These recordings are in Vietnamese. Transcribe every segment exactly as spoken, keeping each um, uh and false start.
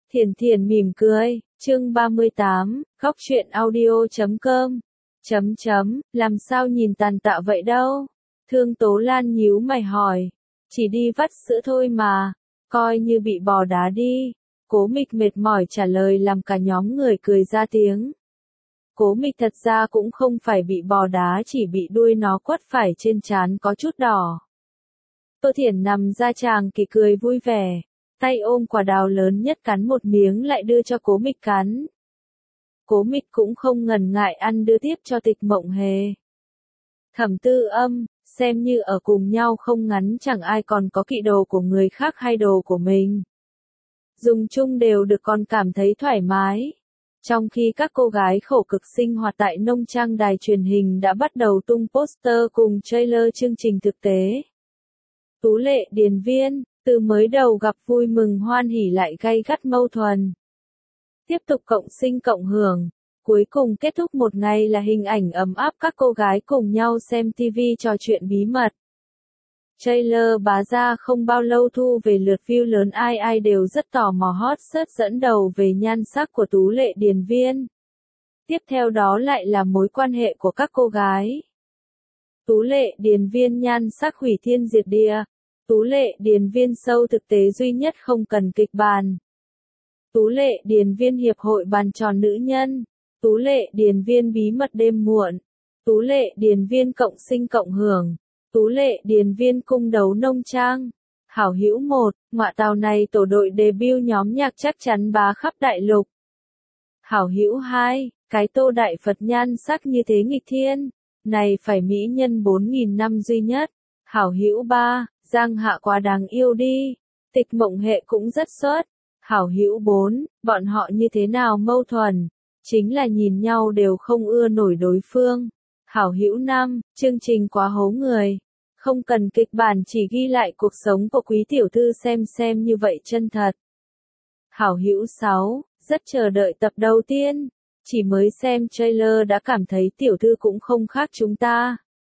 Thiền Thiền mỉm cười, chương ba mươi tám, góc truyện audio chấm com, chấm chấm, làm sao nhìn tàn tạ vậy đâu? Thương Tố Lan nhíu mày hỏi, chỉ đi vắt sữa thôi mà, coi như bị bò đá đi. Cố Mịch mệt mỏi trả lời làm cả nhóm người cười ra tiếng. Cố Mịch thật ra cũng không phải bị bò đá, chỉ bị đuôi nó quất phải trên trán có chút đỏ. Tô Thiển nằm ra chàng kỳ cười vui vẻ, tay ôm quả đào lớn nhất cắn một miếng lại đưa cho Cố Mịch cắn. Cố Mịch cũng không ngần ngại ăn đưa tiếp cho Tịch Mộng Hề. Thẩm Tư Âm, xem như ở cùng nhau không ngắn, chẳng ai còn có kỵ đồ của người khác hay đồ của mình. Dùng chung đều được, còn cảm thấy thoải mái. Trong khi các cô gái khổ cực sinh hoạt tại nông trang, đài truyền hình đã bắt đầu tung poster cùng trailer chương trình thực tế. Tú Lệ Điền Viên, từ mới đầu gặp vui mừng hoan hỉ lại gay gắt mâu thuẫn. Tiếp tục cộng sinh cộng hưởng, cuối cùng kết thúc một ngày là hình ảnh ấm áp các cô gái cùng nhau xem ti vi trò chuyện bí mật. Trailer bá ra không bao lâu thu về lượt view lớn, ai ai đều rất tò mò. Hot search dẫn đầu về nhan sắc của Tú Lệ Điền Viên. Tiếp theo đó lại là mối quan hệ của các cô gái. Tú Lệ Điền Viên nhan sắc hủy thiên diệt địa. Tú Lệ Điền Viên show thực tế duy nhất không cần kịch bản. Tú Lệ Điền Viên hiệp hội bàn tròn nữ nhân. Tú Lệ Điền Viên bí mật đêm muộn. Tú Lệ Điền Viên cộng sinh cộng hưởng. Tú Lệ Điền Viên cung đấu nông trang. Hảo hữu một, ngọa tàu này tổ đội debut nhóm nhạc chắc chắn bá khắp đại lục. Hảo hữu hai, cái Tô Đại Phật nhan sắc như thế nghịch thiên, này phải mỹ nhân bốn nghìn năm duy nhất. Hảo hữu ba, Giang Hạ quá đáng yêu đi. Tịch Mộng Hề cũng rất xuất. Hảo hữu bốn, bọn họ như thế nào mâu thuẫn, chính là nhìn nhau đều không ưa nổi đối phương. Hảo hữu năm, chương trình quá hố người. Không cần kịch bản, chỉ ghi lại cuộc sống của quý tiểu thư xem xem như vậy chân thật. Hảo hữu sáu, rất chờ đợi tập đầu tiên. Chỉ mới xem trailer đã cảm thấy tiểu thư cũng không khác chúng ta.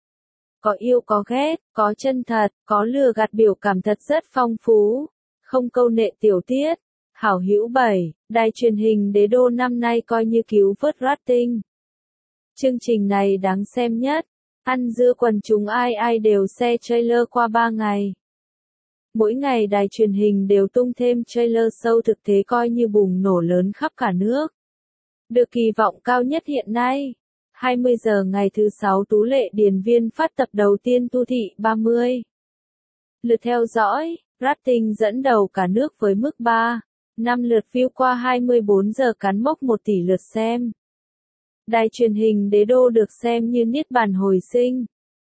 Có yêu có ghét, có chân thật, có lừa gạt, biểu cảm thật rất phong phú. Không câu nệ tiểu tiết. Hảo hữu bảy, đài truyền hình Đế Đô năm nay coi như cứu vớt rating. Chương trình này đáng xem nhất, ăn dưa quần chúng ai ai đều share trailer qua ba ngày. Mỗi ngày đài truyền hình đều tung thêm trailer show thực tế coi như bùng nổ lớn khắp cả nước. Được kỳ vọng cao nhất hiện nay, hai mươi giờ ngày thứ sáu Tú Lệ Điền Viên phát tập đầu tiên thu thị ba mươi. Lượt theo dõi, rating dẫn đầu cả nước với mức ba, năm lượt view qua hai mươi bốn giờ, cán mốc một tỷ lượt xem. Đài truyền hình Đế Đô được xem như niết bàn hồi sinh.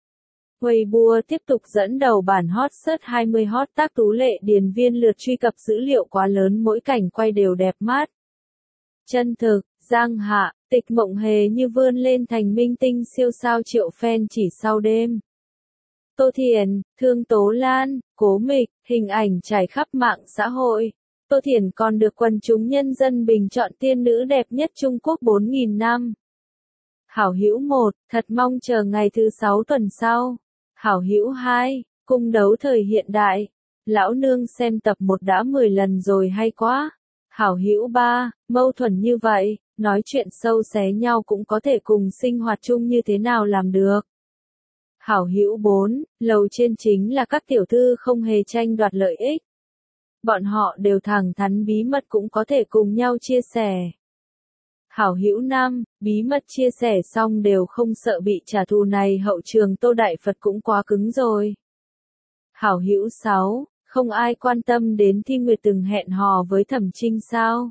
Weibo tiếp tục dẫn đầu bản hot search hai mươi hot tác Tú Lệ Điền Viên, lượt truy cập dữ liệu quá lớn, mỗi cảnh quay đều đẹp mắt. Chân thực, Giang Hạ, Tịch Mộng Hề như vươn lên thành minh tinh siêu sao triệu fan chỉ sau đêm. Tô Thiển, Thương Tố Lan, Cố Mịch, hình ảnh trải khắp mạng xã hội. Tô Thiển còn được quần chúng nhân dân bình chọn tiên nữ đẹp nhất Trung Quốc bốn nghìn năm. Hảo hữu một, thật mong chờ ngày thứ sáu tuần sau. Hảo hữu hai, cung đấu thời hiện đại. Lão nương xem tập một đã mười lần rồi, hay quá. Hảo hữu ba, mâu thuẫn như vậy, nói chuyện sâu xé nhau cũng có thể cùng sinh hoạt chung, như thế nào làm được. Hảo hữu bốn, lầu trên chính là các tiểu thư không hề tranh đoạt lợi ích. Bọn họ đều thẳng thắn, bí mật cũng có thể cùng nhau chia sẻ. Hảo hữu năm, bí mật chia sẻ xong đều không sợ bị trả thù, này hậu trường Tô Đại Phật cũng quá cứng rồi. Hảo hữu sáu, không ai quan tâm đến Thi Nguyệt từng hẹn hò với Thẩm Trinh sao.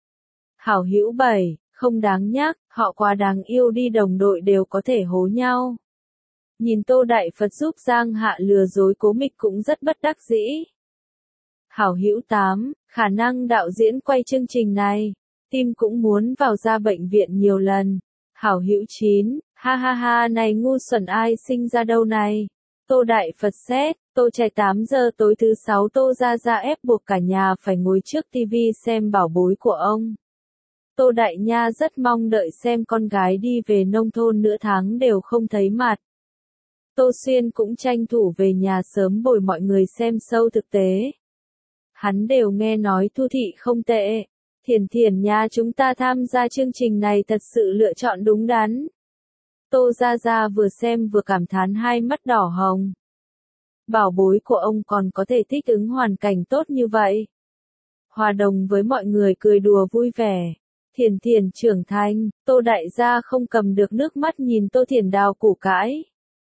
Hảo hữu bảy, không đáng nhắc, họ quá đáng yêu đi, đồng đội đều có thể hố nhau. Nhìn Tô Đại Phật giúp Giang Hạ lừa dối Cố Mịch cũng rất bất đắc dĩ. Hảo hữu tám, khả năng đạo diễn quay chương trình này, tim cũng muốn vào ra bệnh viện nhiều lần. Hảo hữu chín, ha ha ha, này ngu xuẩn ai sinh ra đâu này. Tô Đại Phật xét, Tô Trai tám giờ tối thứ sáu Tô Gia Gia ép buộc cả nhà phải ngồi trước tivi xem bảo bối của ông. Tô Đại Nha rất mong đợi xem con gái đi về nông thôn, nửa tháng đều không thấy mặt. Tô Xuyên cũng tranh thủ về nhà sớm bồi mọi người xem show thực tế. Hắn đều nghe nói thu thị không tệ. Thiền Thiền nha, chúng ta tham gia chương trình này thật sự lựa chọn đúng đắn. Tô Gia Gia vừa xem vừa cảm thán hai mắt đỏ hồng. Bảo bối của ông còn có thể thích ứng hoàn cảnh tốt như vậy. Hòa đồng với mọi người cười đùa vui vẻ. Thiền Thiền trưởng thành, Tô đại gia không cầm được nước mắt nhìn Tô Thiền đào củ cải.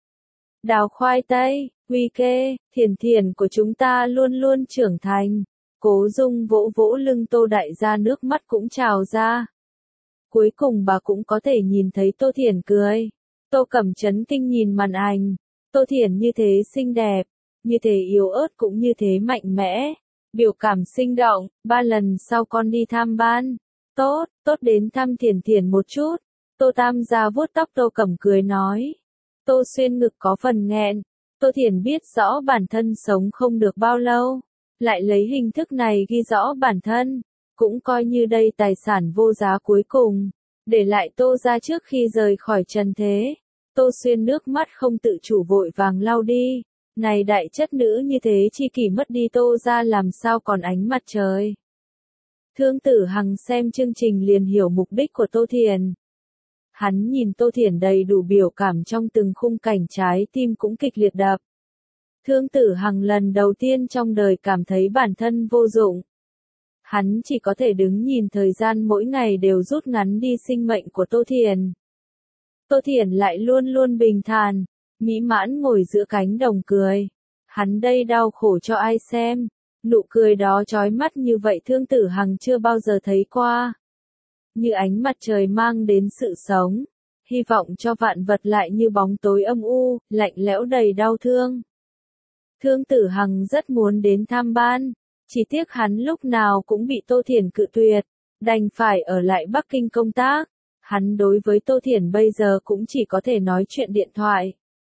Đào khoai tây, uy kê, Thiền Thiền của chúng ta luôn luôn trưởng thành. Cố Dung vỗ vỗ lưng Tô đại gia, nước mắt cũng trào ra. Cuối cùng bà cũng có thể nhìn thấy Tô Thiền cười. Tô Cẩm chấn kinh nhìn màn ảnh. Tô Thiền như thế xinh đẹp, như thế yếu ớt cũng như thế mạnh mẽ. Biểu cảm sinh động, ba lần sau con đi tham ban. Tốt, tốt đến thăm Thiền Thiền một chút. Tô Tam gia vuốt tóc Tô Cẩm cười nói. Tô Xuyên ngực có phần nghẹn. Tô Thiền biết rõ bản thân sống không được bao lâu. Lại lấy hình thức này ghi rõ bản thân. Cũng coi như đây tài sản vô giá cuối cùng. Để lại Tô ra trước khi rời khỏi trần thế. Tô Xuyên nước mắt không tự chủ vội vàng lau đi. Này đại chất nữ như thế chi kỷ mất đi Tô ra làm sao còn ánh mặt trời. Thương Tử Hằng xem chương trình liền hiểu mục đích của Tô Thiền. Hắn nhìn Tô Thiền đầy đủ biểu cảm trong từng khung cảnh, trái tim cũng kịch liệt đập. Thương Tử Hằng lần đầu tiên trong đời cảm thấy bản thân vô dụng. Hắn chỉ có thể đứng nhìn thời gian mỗi ngày đều rút ngắn đi sinh mệnh của Tô Thiền. Tô Thiền lại luôn luôn bình thản, mỹ mãn ngồi giữa cánh đồng cười. Hắn đây đau khổ cho ai xem, nụ cười đó chói mắt như vậy Thương Tử Hằng chưa bao giờ thấy qua. Như ánh mặt trời mang đến sự sống, hy vọng cho vạn vật lại như bóng tối âm u, lạnh lẽo đầy đau thương. Thương Tử Hằng rất muốn đến tham ban, chỉ tiếc hắn lúc nào cũng bị Tô Thiền cự tuyệt, đành phải ở lại Bắc Kinh công tác. Hắn đối với Tô Thiền bây giờ cũng chỉ có thể nói chuyện điện thoại.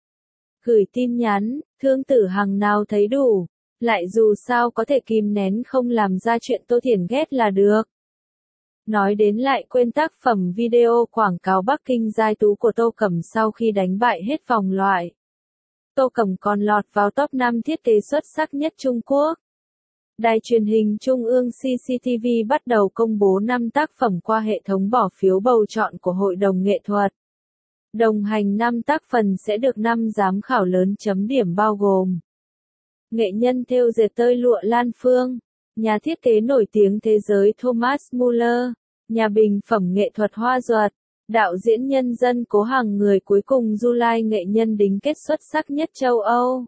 Gửi tin nhắn, Thương Tử Hằng nào thấy đủ, lại dù sao có thể kìm nén không làm ra chuyện Tô Thiền ghét là được. Nói đến lại quên tác phẩm video quảng cáo Bắc Kinh giai tú của Tô Cẩm sau khi đánh bại hết vòng loại. Tô Cẩm còn lọt vào top năm thiết kế xuất sắc nhất Trung Quốc. Đài truyền hình Trung ương xê xê tê vê bắt đầu công bố năm tác phẩm qua hệ thống bỏ phiếu bầu chọn của Hội đồng Nghệ thuật. Đồng hành năm tác phẩm sẽ được năm giám khảo lớn chấm điểm bao gồm nghệ nhân thêu dệt tơ lụa Lan Phương, nhà thiết kế nổi tiếng thế giới Thomas Muller, nhà bình phẩm nghệ thuật Hoa Duật, đạo diễn nhân dân Cố Hằng, người cuối cùng July, nghệ nhân đính kết xuất sắc nhất châu Âu.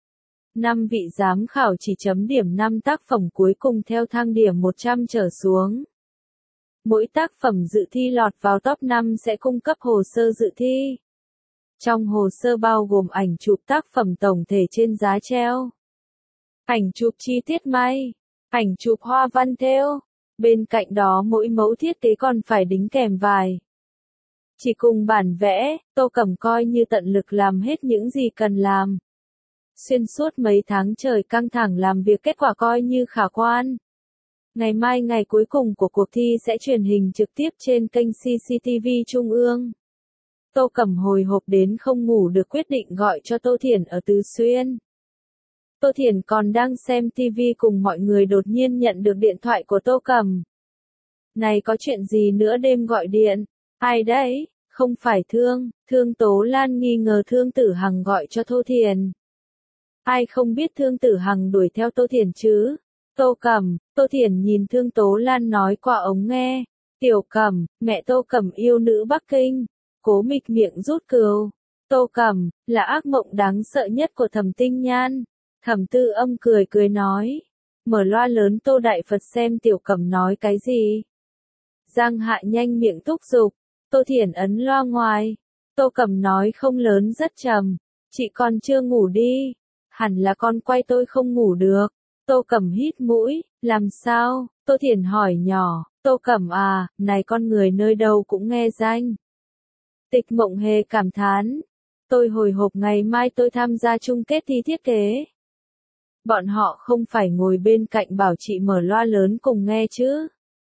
Năm vị giám khảo chỉ chấm điểm năm tác phẩm cuối cùng theo thang điểm một trăm trở xuống. Mỗi tác phẩm dự thi lọt vào top năm sẽ cung cấp hồ sơ dự thi. Trong hồ sơ bao gồm ảnh chụp tác phẩm tổng thể trên giá treo, ảnh chụp chi tiết may, ảnh chụp hoa văn thêu. Bên cạnh đó mỗi mẫu thiết kế còn phải đính kèm vài. Chỉ cùng bản vẽ, Tô Cẩm coi như tận lực làm hết những gì cần làm. Xuyên suốt mấy tháng trời căng thẳng làm việc, kết quả coi như khả quan. Ngày mai ngày cuối cùng của cuộc thi sẽ truyền hình trực tiếp trên kênh xê xê tê vê Trung ương. Tô Cẩm hồi hộp đến không ngủ được, quyết định gọi cho Tô Thiền ở Tứ Xuyên. Tô Thiền còn đang xem ti vi cùng mọi người đột nhiên nhận được điện thoại của Tô Cẩm. Này có chuyện gì nữa đêm gọi điện? Ai đấy? Không phải Thương, Thương Tố Lan nghi ngờ Thương Tử Hằng gọi cho Tô Thiền. Ai không biết Thương Tử Hằng đuổi theo Tô Thiền chứ? Tô Cẩm, Tô Thiền nhìn Thương Tố Lan nói qua ống nghe. Tiểu Cẩm, mẹ Tô Cẩm yêu nữ Bắc Kinh. Cố mịch miệng rút cừu. Tô Cẩm, là ác mộng đáng sợ nhất của Thẩm Tinh Nhan. Thẩm Tư Âm cười cười nói. Mở loa lớn Tô Đại Phật xem Tiểu Cẩm nói cái gì. Giang Hạ nhanh miệng thúc giục. Tô Thiền ấn loa ngoài. Tô Cẩm nói không lớn rất trầm. Chị còn chưa ngủ đi. Hẳn là con quay tôi không ngủ được. Tô Cẩm hít mũi. Làm sao? Tô Thiền hỏi nhỏ. Tô Cẩm à, này con người nơi đâu cũng nghe danh. Tịch Mộng Hề cảm thán. Tôi hồi hộp ngày mai tôi tham gia chung kết thi thiết kế. Bọn họ không phải ngồi bên cạnh bảo chị mở loa lớn cùng nghe chứ?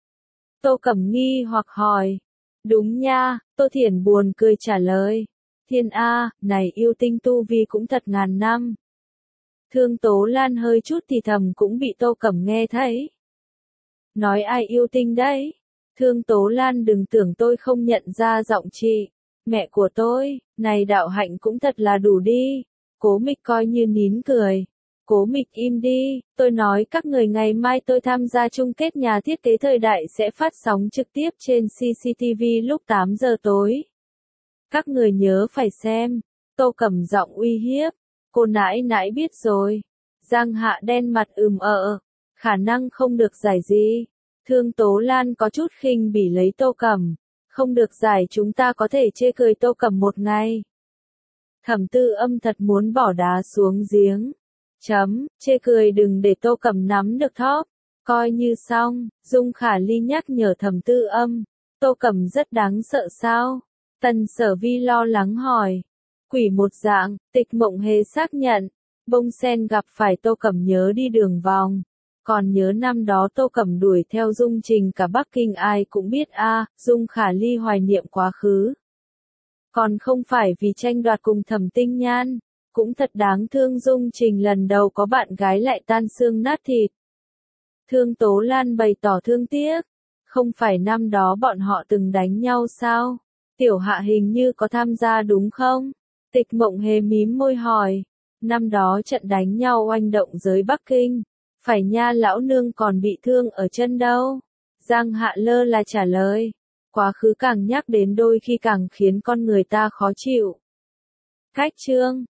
Tô Cẩm nghi hoặc hỏi. Đúng nha, Tô Thiền buồn cười trả lời. Thiên A, này yêu tinh tu vi cũng thật ngàn năm. Thương Tố Lan hơi chút thì thầm cũng bị Tô Cẩm nghe thấy. Nói ai yêu Tinh đấy? Thương Tố Lan đừng tưởng tôi không nhận ra giọng chị. Mẹ của tôi, này Đạo Hạnh cũng thật là đủ đi. Cố Mịch coi như nín cười. Cố Mịch im đi, tôi nói các người ngày mai tôi tham gia chung kết nhà thiết kế thời đại sẽ phát sóng trực tiếp trên xê xê tê vê lúc tám giờ tối. Các người nhớ phải xem. Tô Cẩm giọng uy hiếp. Cô nãi nãi biết rồi. Giang Hạ đen mặt ừm ờ. Khả năng không được giải gì. Thương Tố Lan có chút khinh bỉ lấy Tô Cẩm. Không được giải chúng ta có thể chê cười Tô Cẩm một ngày. Thẩm Tư Âm thật muốn bỏ đá xuống giếng. Chấm, chê cười đừng để Tô Cẩm nắm được thóp. Coi như xong, Dung Khả Ly nhắc nhở Thẩm Tư Âm. Tô Cẩm rất đáng sợ sao? Tần Sở Vi lo lắng hỏi. Quỷ một dạng, Tịch Mộng Hề xác nhận. Bông sen gặp phải Tô Cẩm nhớ đi đường vòng. Còn nhớ năm đó Tô Cẩm đuổi theo Dung Trình cả Bắc Kinh ai cũng biết a, à, Dung Khả Ly hoài niệm quá khứ. Còn không phải vì tranh đoạt cùng Thẩm Tinh Nhan, cũng thật đáng thương Dung Trình lần đầu có bạn gái lại tan xương nát thịt. Thương Tố Lan bày tỏ thương tiếc, không phải năm đó bọn họ từng đánh nhau sao? Tiểu Hạ hình như có tham gia đúng không? Tịch Mộng Hề mím môi hỏi, năm đó trận đánh nhau oanh động giới Bắc Kinh. Phải nha lão nương còn bị thương ở chân đâu. Giang Hạ lơ là trả lời. Quá khứ càng nhắc đến đôi khi càng khiến con người ta khó chịu. Cách chương